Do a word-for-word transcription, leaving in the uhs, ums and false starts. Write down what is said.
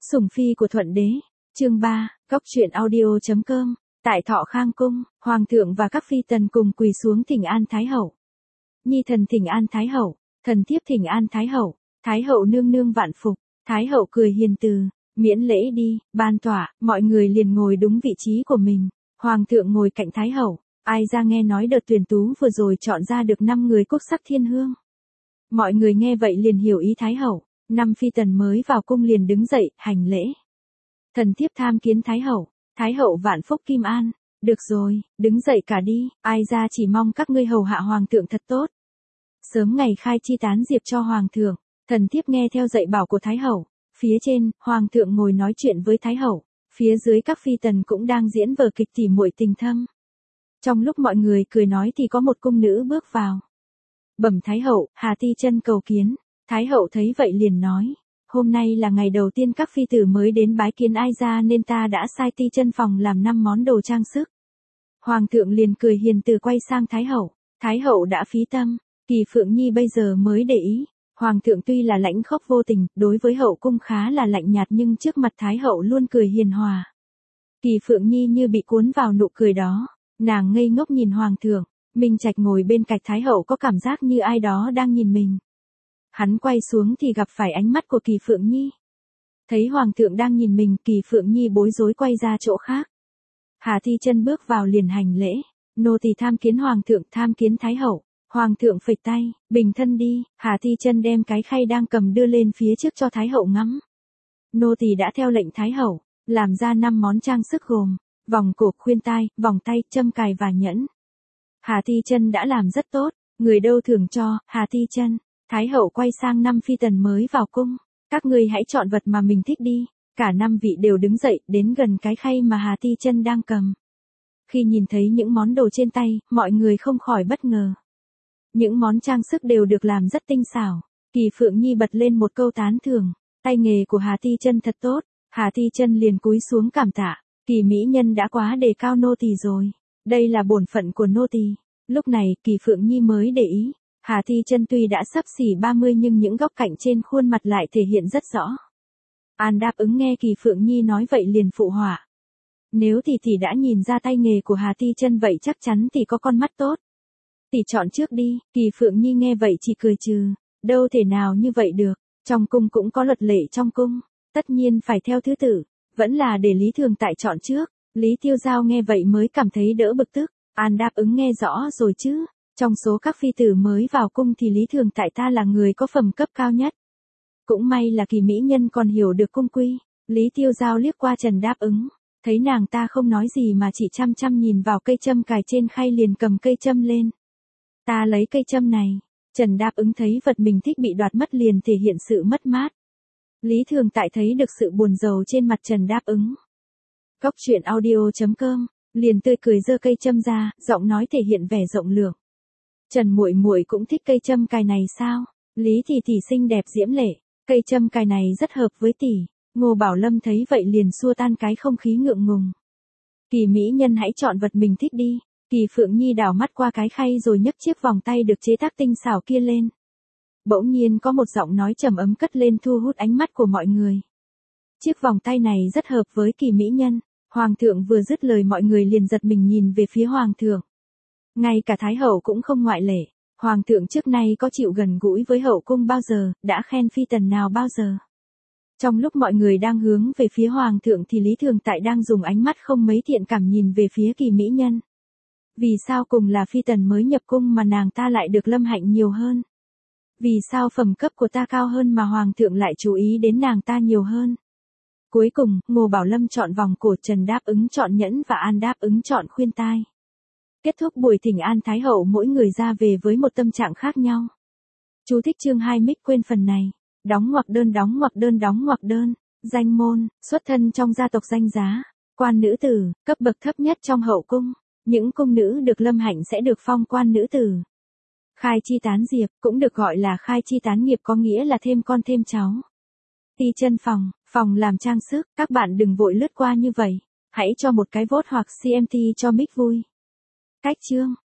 Sủng phi của Thuận đế. Chương ba, Cóc truyện audio chấm com. Tại Thọ Khang cung, hoàng thượng và các phi tần cùng quỳ xuống thỉnh an thái hậu. Nhi thần thỉnh an thái hậu, thần thiếp thỉnh an thái hậu, thái hậu nương nương vạn phục. Thái hậu cười hiền từ, miễn lễ đi, ban tỏa, mọi người liền ngồi đúng vị trí của mình. Hoàng thượng ngồi cạnh thái hậu, ai ra nghe nói đợt tuyển tú vừa rồi chọn ra được năm người quốc sắc thiên hương. Mọi người nghe vậy liền hiểu ý thái hậu, năm phi tần mới vào cung liền đứng dậy, hành lễ. Thần thiếp tham kiến thái hậu, thái hậu vạn phúc kim an. Được rồi, đứng dậy cả đi, ai ra chỉ mong các ngươi hầu hạ hoàng thượng thật tốt. Sớm ngày khai chi tán diệp cho hoàng thượng, thần thiếp nghe theo dạy bảo của thái hậu. Phía trên, hoàng thượng ngồi nói chuyện với thái hậu, phía dưới các phi tần cũng đang diễn vở kịch tỉ muội tình thâm. Trong lúc mọi người cười nói thì có một cung nữ bước vào. Bẩm thái hậu, Hà Ti Chân cầu kiến. Thái hậu thấy vậy liền nói, hôm nay là ngày đầu tiên các phi tử mới đến bái kiến ai ra nên ta đã sai Ti Chân phòng làm năm món đồ trang sức. Hoàng thượng liền cười hiền từ quay sang thái hậu, thái hậu đã phí tâm, Kỳ Phượng Nhi bây giờ mới để ý. Hoàng thượng tuy là lãnh khốc vô tình, đối với hậu cung khá là lạnh nhạt nhưng trước mặt thái hậu luôn cười hiền hòa. Kỳ Phượng Nhi như bị cuốn vào nụ cười đó, nàng ngây ngốc nhìn hoàng thượng. Minh Trạch ngồi bên cạnh thái hậu có cảm giác như ai đó đang nhìn mình. Hắn quay xuống thì gặp phải ánh mắt của Kỳ Phượng Nhi. Thấy hoàng thượng đang nhìn mình, Kỳ Phượng Nhi bối rối quay ra chỗ khác. Hà Ti Chân bước vào liền hành lễ, nô tỳ tham kiến hoàng thượng, tham kiến thái hậu. Hoàng thượng phẩy tay, bình thân đi. Hà Ti Chân đem cái khay đang cầm đưa lên phía trước cho thái hậu ngắm. Nô tỳ đã theo lệnh thái hậu, làm ra năm món trang sức gồm vòng cổ, khuyên tai, vòng tay, châm cài và nhẫn. Hà Ti Chân đã làm rất tốt, người đâu thưởng cho. Hà Ti Chân. Thái hậu quay sang năm phi tần mới vào cung, các ngươi hãy chọn vật mà mình thích đi. Cả năm vị đều đứng dậy, đến gần cái khay mà Hà Ti Chân đang cầm. Khi nhìn thấy những món đồ trên tay, mọi người không khỏi bất ngờ. Những món trang sức đều được làm rất tinh xảo. Kỳ Phượng Nhi bật lên một câu tán thưởng, tay nghề của Hà Ti Chân thật tốt. Hà Ti Chân liền cúi xuống cảm tạ, Kỳ mỹ nhân đã quá đề cao nô tỳ rồi, đây là bổn phận của nô tỳ. Lúc này, Kỳ Phượng Nhi mới để ý, Hà Ti Chân tuy đã sắp xỉ ba mươi nhưng những góc cạnh trên khuôn mặt lại thể hiện rất rõ. An đáp ứng nghe Kỳ Phượng Nhi nói vậy liền phụ họa. Nếu tỷ tỷ đã nhìn ra tay nghề của Hà Ti Chân vậy chắc chắn tỷ có con mắt tốt. Tỷ chọn trước đi. Kỳ Phượng Nhi nghe vậy chỉ cười trừ, đâu thể nào như vậy được, trong cung cũng có luật lệ trong cung, tất nhiên phải theo thứ tự, vẫn là để Lý Thường Tại chọn trước. Lý Tiêu Giao nghe vậy mới cảm thấy đỡ bực tức, An đáp ứng nghe rõ rồi chứ, trong số các phi tử mới vào cung thì Lý Thường Tại ta là người có phẩm cấp cao nhất. Cũng may là Kỳ mỹ nhân còn hiểu được cung quy. Lý Tiêu Giao liếc qua Trần Đáp Ứng, thấy nàng ta không nói gì mà chỉ chăm chăm nhìn vào cây châm cài trên khay liền cầm cây châm lên. Ta lấy cây châm này. Trần Đáp Ứng thấy vật mình thích bị đoạt mất liền thể hiện sự mất mát. Lý Thường Tại thấy được sự buồn rầu trên mặt Trần Đáp Ứng. Cóc truyện audio chấm com, liền tươi cười giơ cây châm ra, giọng nói thể hiện vẻ rộng lượng. Trần muội muội cũng thích cây châm cài này sao? Lý tỷ tỷ xinh đẹp diễm lệ, cây châm cài này rất hợp với tỷ. Ngô Bảo Lâm thấy vậy liền xua tan cái không khí ngượng ngùng. Kỳ mỹ nhân hãy chọn vật mình thích đi. Kỳ Phượng Nhi đảo mắt qua cái khay rồi nhấc chiếc vòng tay được chế tác tinh xảo kia lên. Bỗng nhiên có một giọng nói trầm ấm cất lên thu hút ánh mắt của mọi người. Chiếc vòng tay này rất hợp với Kỳ mỹ nhân. Hoàng thượng vừa dứt lời mọi người liền giật mình nhìn về phía hoàng thượng. Ngay cả thái hậu cũng không ngoại lệ. Hoàng thượng trước nay có chịu gần gũi với hậu cung bao giờ, đã khen phi tần nào bao giờ. Trong lúc mọi người đang hướng về phía hoàng thượng thì Lý Thường Tại đang dùng ánh mắt không mấy thiện cảm nhìn về phía Kỳ mỹ nhân. Vì sao cùng là phi tần mới nhập cung mà nàng ta lại được lâm hạnh nhiều hơn? Vì sao phẩm cấp của ta cao hơn mà hoàng thượng lại chú ý đến nàng ta nhiều hơn? Cuối cùng, Ngô Bảo Lâm chọn vòng cổ, Trần Đáp Ứng chọn nhẫn và An đáp ứng chọn khuyên tai. Kết thúc buổi thỉnh an thái hậu, mỗi người ra về với một tâm trạng khác nhau. Chú thích chương hai mic quên phần này. Đóng ngoặc đơn đóng ngoặc đơn đóng ngoặc đơn. Danh môn, xuất thân trong gia tộc danh giá. Quan nữ tử, cấp bậc thấp nhất trong hậu cung. Những cung nữ được lâm hạnh sẽ được phong quan nữ tử. Khai chi tán diệp, cũng được gọi là khai chi tán nghiệp, có nghĩa là thêm con thêm cháu. Ti Chân phòng, phòng làm trang sức, các bạn đừng vội lướt qua như vậy. Hãy cho một cái vote hoặc xê em tê cho mic vui. Cách chương.